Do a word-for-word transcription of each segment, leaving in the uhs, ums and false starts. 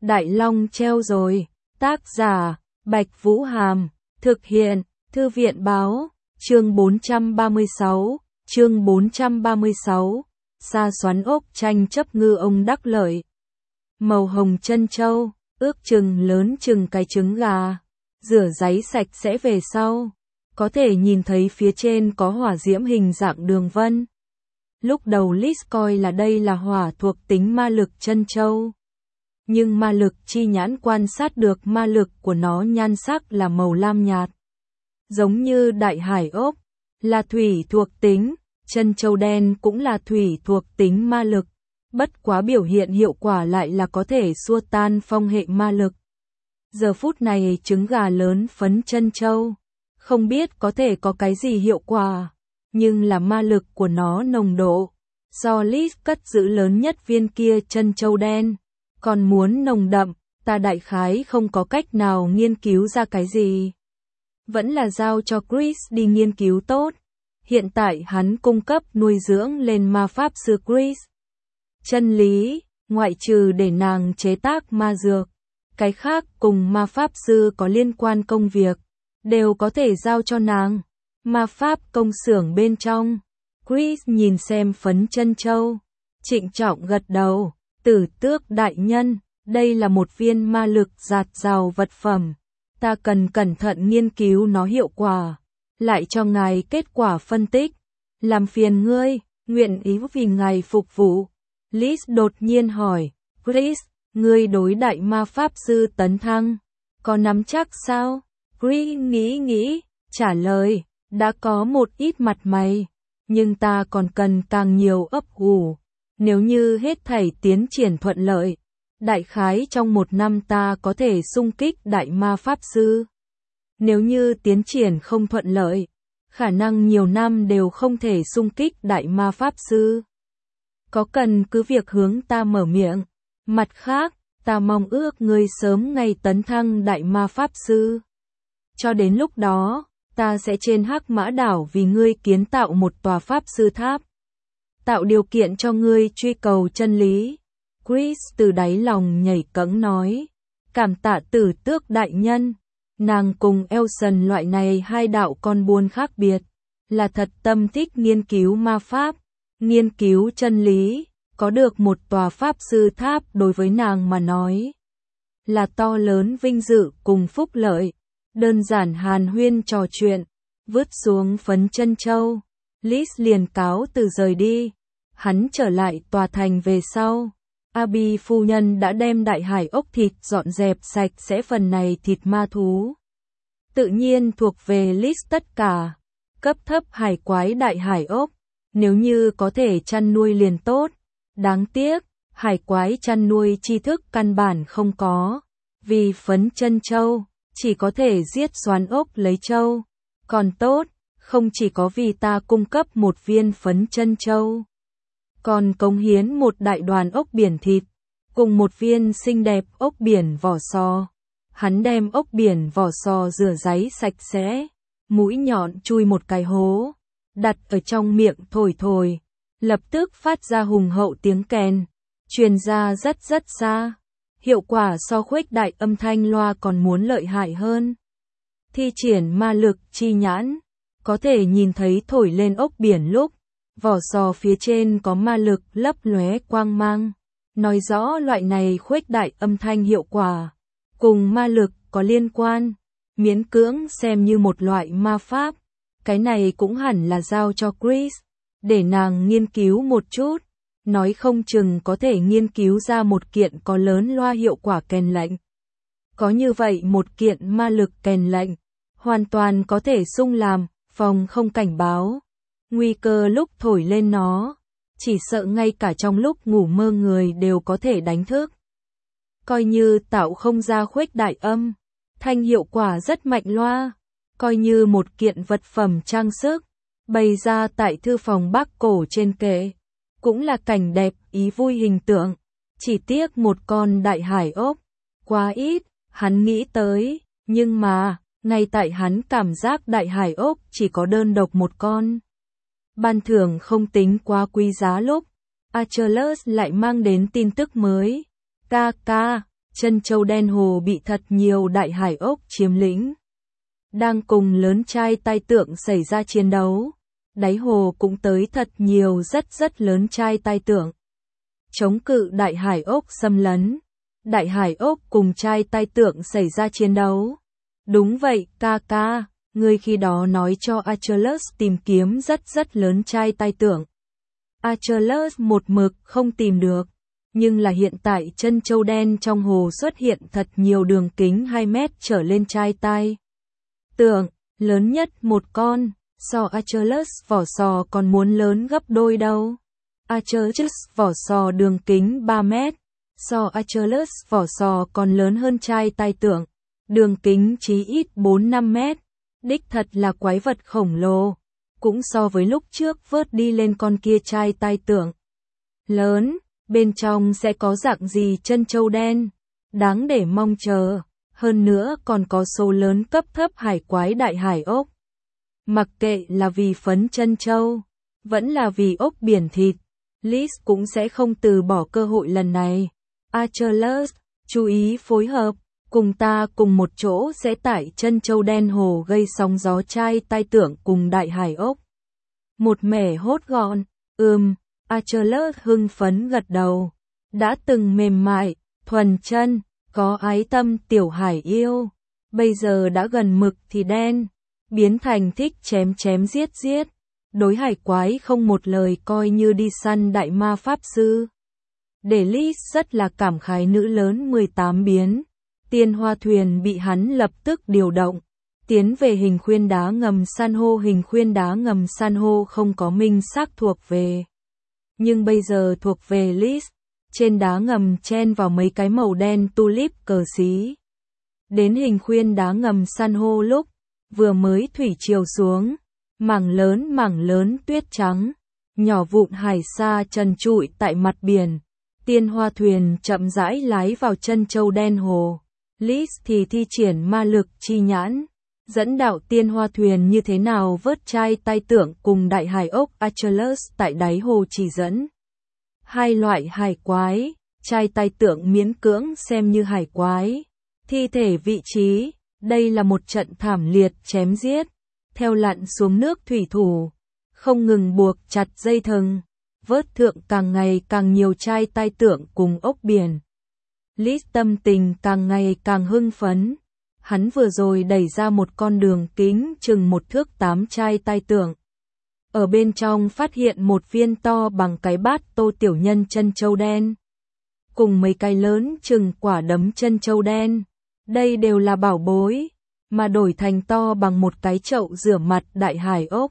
Đại Long treo rồi. Tác giả, Bạch Vũ Hàm. Thực hiện, Thư viện Báo. Chương bốn trăm ba mươi sáu. Chương bốn trăm ba mươi sáu. Sa xoắn ốc tranh chấp ngư ông đắc lợi. Màu hồng chân châu, ước chừng lớn chừng cái trứng gà. Rửa ráy sạch sẽ về sau. Có thể nhìn thấy phía trên có hỏa diễm hình dạng đường vân. Lúc đầu Liz coi là đây là hỏa thuộc tính ma lực chân châu. Nhưng ma lực chi nhãn quan sát được ma lực của nó nhan sắc là màu lam nhạt. Giống như đại hải ốc, là thủy thuộc tính, chân châu đen cũng là thủy thuộc tính ma lực. Bất quá biểu hiện hiệu quả lại là có thể xua tan phong hệ ma lực. Giờ phút này trứng gà lớn phấn chân châu. Không biết có thể có cái gì hiệu quả, nhưng là ma lực của nó nồng độ. Do Liz cất giữ lớn nhất viên kia chân châu đen. Còn muốn nồng đậm, ta đại khái không có cách nào nghiên cứu ra cái gì. Vẫn là giao cho Chris đi nghiên cứu tốt. Hiện tại hắn cung cấp nuôi dưỡng lên ma pháp sư Chris. Chân lý, ngoại trừ để nàng chế tác ma dược, cái khác cùng ma pháp sư có liên quan công việc, đều có thể giao cho nàng. Ma pháp công xưởng bên trong, Chris nhìn xem phấn chân châu, trịnh trọng gật đầu. Tử Tước đại nhân, đây là một viên ma lực dạt dào vật phẩm. Ta cần cẩn thận nghiên cứu nó hiệu quả, lại cho ngài kết quả phân tích. Làm phiền ngươi, nguyện ý vì ngài phục vụ. Liz đột nhiên hỏi, Chris, ngươi đối đại ma pháp sư tấn thăng, có nắm chắc sao? Chris nghĩ nghĩ, trả lời, đã có một ít mặt mày, nhưng ta còn cần càng nhiều ấp ủ. Nếu như hết thảy tiến triển thuận lợi, đại khái trong một năm ta có thể xung kích đại ma pháp sư. Nếu như tiến triển không thuận lợi, khả năng nhiều năm đều không thể xung kích đại ma pháp sư. Có cần cứ việc hướng ta mở miệng. Mặt khác, ta mong ước ngươi sớm ngày tấn thăng đại ma pháp sư. Cho đến lúc đó, ta sẽ trên Hắc Mã Đảo vì ngươi kiến tạo một tòa pháp sư tháp. Tạo điều kiện cho ngươi truy cầu chân lý. Chris từ đáy lòng nhảy cẫng nói. Cảm tạ Tử Tước đại nhân. Nàng cùng Elson loại này hai đạo con buôn khác biệt. Là thật tâm thích nghiên cứu ma pháp, nghiên cứu chân lý. Có được một tòa pháp sư tháp đối với nàng mà nói là to lớn vinh dự cùng phúc lợi. Đơn giản hàn huyên trò chuyện, vứt xuống phấn chân châu. Liz liền cáo từ rời đi. Hắn trở lại tòa thành về sau. Abby phu nhân đã đem đại hải ốc thịt dọn dẹp sạch sẽ, phần này thịt ma thú tự nhiên thuộc về Liz tất cả. Cấp thấp hải quái đại hải ốc, nếu như có thể chăn nuôi liền tốt. Đáng tiếc, hải quái chăn nuôi tri thức căn bản không có. Vì phấn chân châu, chỉ có thể giết xoắn ốc lấy châu. Còn tốt, không chỉ có vì ta cung cấp một viên phấn chân châu, còn cống hiến một đại đoàn ốc biển thịt, cùng một viên xinh đẹp ốc biển vỏ sò. Hắn đem ốc biển vỏ sò rửa ráy sạch sẽ, mũi nhọn chui một cái hố, đặt ở trong miệng thổi thổi, lập tức phát ra hùng hậu tiếng kèn, truyền ra rất rất xa. Hiệu quả so khuếch đại âm thanh loa còn muốn lợi hại hơn. Thi triển ma lực chi nhãn, có thể nhìn thấy thổi lên ốc biển lúc vỏ sò phía trên có ma lực lấp lóe quang mang, nói rõ loại này khuếch đại âm thanh hiệu quả cùng ma lực có liên quan, miễn cưỡng xem như một loại ma pháp. Cái này cũng hẳn là giao cho Chris, để nàng nghiên cứu một chút, nói không chừng có thể nghiên cứu ra một kiện có lớn loa hiệu quả kèn lệnh. Có như vậy một kiện ma lực kèn lệnh, hoàn toàn có thể xung làm phòng không cảnh báo. Nguy cơ lúc thổi lên nó, chỉ sợ ngay cả trong lúc ngủ mơ người đều có thể đánh thức. Coi như tạo không ra khuếch đại âm, thanh hiệu quả rất mạnh loa, coi như một kiện vật phẩm trang sức, bày ra tại thư phòng Bắc cổ trên kệ, cũng là cảnh đẹp ý vui hình tượng. Chỉ tiếc một con đại hải ốc, quá ít, hắn nghĩ tới, nhưng mà, ngay tại hắn cảm giác đại hải ốc chỉ có đơn độc một con. Ban thưởng không tính quá quý giá lúc, Achilles lại mang đến tin tức mới. Ca ca, Chân châu đen hồ bị thật nhiều đại hải ốc chiếm lĩnh. Đang cùng lớn trai tai tượng xảy ra chiến đấu. Đáy hồ cũng tới thật nhiều rất rất lớn trai tai tượng. Chống cự đại hải ốc xâm lấn. Đại hải ốc cùng trai tai tượng xảy ra chiến đấu. Đúng vậy, ca ca, ngươi khi đó nói cho Achilles tìm kiếm rất rất lớn trai tai tượng. Achilles một mực không tìm được. Nhưng là hiện tại chân châu đen trong hồ xuất hiện thật nhiều đường kính hai mét trở lên trai tai tượng, lớn nhất một con, so Achilles vỏ sò còn muốn lớn gấp đôi đâu. Achilles vỏ sò đường kính ba mét, so Achilles vỏ sò còn lớn hơn trai tai tượng, đường kính chí ít bốn năm mét, đích thật là quái vật khổng lồ, cũng so với lúc trước vớt đi lên con kia trai tai tượng lớn. Bên trong sẽ có dạng gì chân châu đen, đáng để mong chờ, hơn nữa còn có số lớn cấp thấp hải quái đại hải ốc. Mặc kệ là vì phấn chân châu, vẫn là vì ốc biển thịt, Liz cũng sẽ không từ bỏ cơ hội lần này. Achilles, chú ý phối hợp, cùng ta cùng một chỗ sẽ tại chân châu đen hồ gây sóng gió trai tai tượng cùng đại hải ốc. Một mẻ hốt gọn, ừm. Achilles hưng phấn gật đầu. Đã từng mềm mại, thuần chân, có ái tâm tiểu hải yêu. Bây giờ đã gần mực thì đen. Biến thành thích chém chém giết giết. Đối hải quái không một lời coi như đi săn đại ma pháp sư. Để Liz rất là cảm khái nữ lớn mười tám biến. Tiên hoa thuyền bị hắn lập tức điều động. Tiến về hình khuyên đá ngầm san hô. Hình khuyên đá ngầm san hô không có minh xác thuộc về. Nhưng bây giờ thuộc về Liz, trên đá ngầm chen vào mấy cái màu đen tulip cờ xí. Đến hình khuyên đá ngầm san hô lúc, vừa mới thủy triều xuống, mảng lớn mảng lớn tuyết trắng, nhỏ vụn hải sa trần trụi tại mặt biển, tiên hoa thuyền chậm rãi lái vào chân châu đen hồ. Liz thì thi triển ma lực chi nhãn. Dẫn đạo tiên hoa thuyền như thế nào vớt trai tai tượng cùng đại hải ốc Achilles tại đáy hồ chỉ dẫn. Hai loại hải quái, trai tai tượng miễn cưỡng xem như hải quái. Thi thể vị trí, đây là một trận thảm liệt chém giết. Theo lặn xuống nước thủy thủ, không ngừng buộc chặt dây thừng, vớt thượng càng ngày càng nhiều trai tai tượng cùng ốc biển. Liz tâm tình càng ngày càng hưng phấn. Hắn vừa rồi đẩy ra một con đường kính chừng một thước tám trai tai tượng. Ở bên trong phát hiện một viên to bằng cái bát tô tiểu nhân chân châu đen. Cùng mấy cái lớn chừng quả đấm chân châu đen. Đây đều là bảo bối, mà đổi thành to bằng một cái chậu rửa mặt đại hải ốc.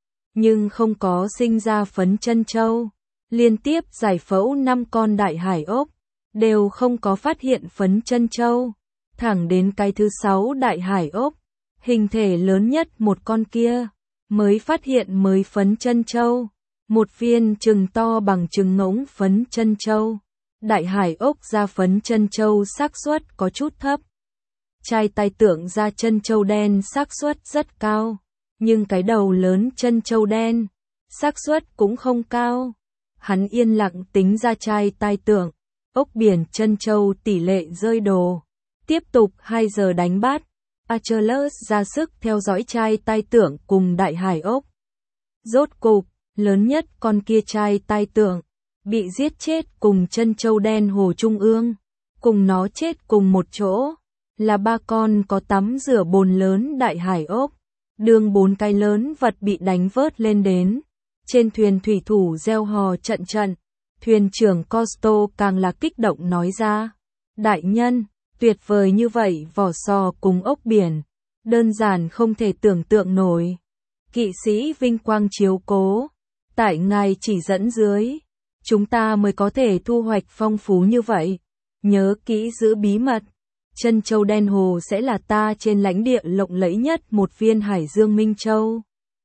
Nhưng không có sinh ra phấn chân châu. Liên tiếp giải phẫu năm con đại hải ốc, đều không có phát hiện phấn chân châu. Thẳng đến cái thứ sáu đại hải ốc, hình thể lớn nhất một con kia, mới phát hiện mới phấn chân châu. Một viên chừng to bằng chừng ngỗng phấn chân châu. Đại hải ốc ra phấn chân châu xác suất có chút thấp. Trai tai tượng ra chân châu đen xác suất rất cao, nhưng cái đầu lớn chân châu đen, xác suất cũng không cao. Hắn yên lặng tính ra trai tai tượng, ốc biển chân châu tỷ lệ rơi đồ. Tiếp tục hai giờ đánh bắt, Achilles ra sức theo dõi trai tai tượng cùng đại hải ốc. Rốt cục, lớn nhất con kia trai tai tượng, bị giết chết cùng chân châu đen hồ trung ương, cùng nó chết cùng một chỗ, là ba con có tắm rửa bồn lớn đại hải ốc. Đường bốn cái lớn vật bị đánh vớt lên đến, trên thuyền thủy thủ reo hò trận trận, thuyền trưởng Costo càng là kích động nói ra, đại nhân, tuyệt vời như vậy vỏ sò cùng ốc biển, đơn giản không thể tưởng tượng nổi. Kỵ sĩ vinh quang chiếu cố, tại ngài chỉ dẫn dưới, chúng ta mới có thể thu hoạch phong phú như vậy. Nhớ kỹ giữ bí mật, chân châu đen hồ sẽ là ta trên lãnh địa lộng lẫy nhất một viên hải dương minh châu.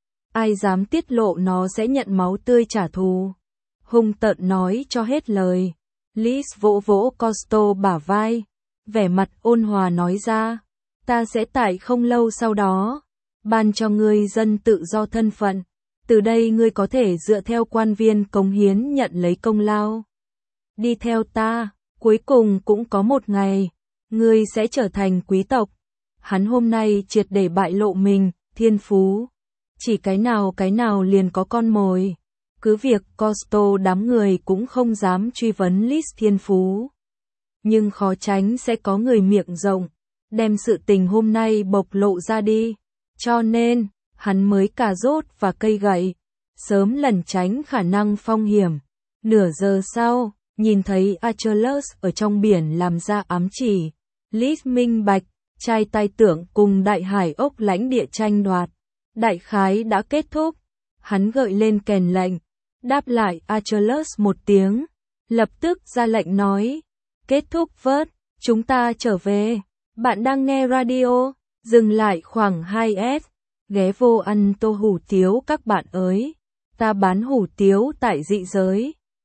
Ai dám tiết lộ nó sẽ nhận máu tươi trả thù. Hung tợn nói cho hết lời. Liz vỗ vỗ Costo bả vai, vẻ mặt ôn hòa nói ra, ta sẽ tại không lâu sau đó, ban cho ngươi dân tự do thân phận, từ đây ngươi có thể dựa theo quan viên cống hiến nhận lấy công lao. Đi theo ta, Cuối cùng cũng có một ngày, ngươi sẽ trở thành quý tộc. Hắn hôm nay triệt để bại lộ mình, thiên phú. Chỉ cái nào cái nào liền có con mồi. Cứ việc Costo đám người cũng không dám truy vấn Lys thiên phú. Nhưng khó tránh sẽ có người miệng rộng, đem sự tình hôm nay bộc lộ ra đi. Cho nên, hắn mới cà rốt và cây gậy, sớm lẩn tránh khả năng phong hiểm. Nửa giờ sau, nhìn thấy Achilles ở trong biển làm ra ám chỉ. Lys minh bạch, trai tai tưởng cùng đại hải ốc lãnh địa tranh đoạt. Đại khái đã kết thúc. Hắn gợi lên kèn lệnh, đáp lại Achilles một tiếng, lập tức ra lệnh nói. Kết thúc vớt, chúng ta trở về. Bạn đang nghe radio, dừng lại khoảng hai S. Ghé vô ăn tô hủ tiếu các bạn ơi. Ta bán hủ tiếu tại dị giới.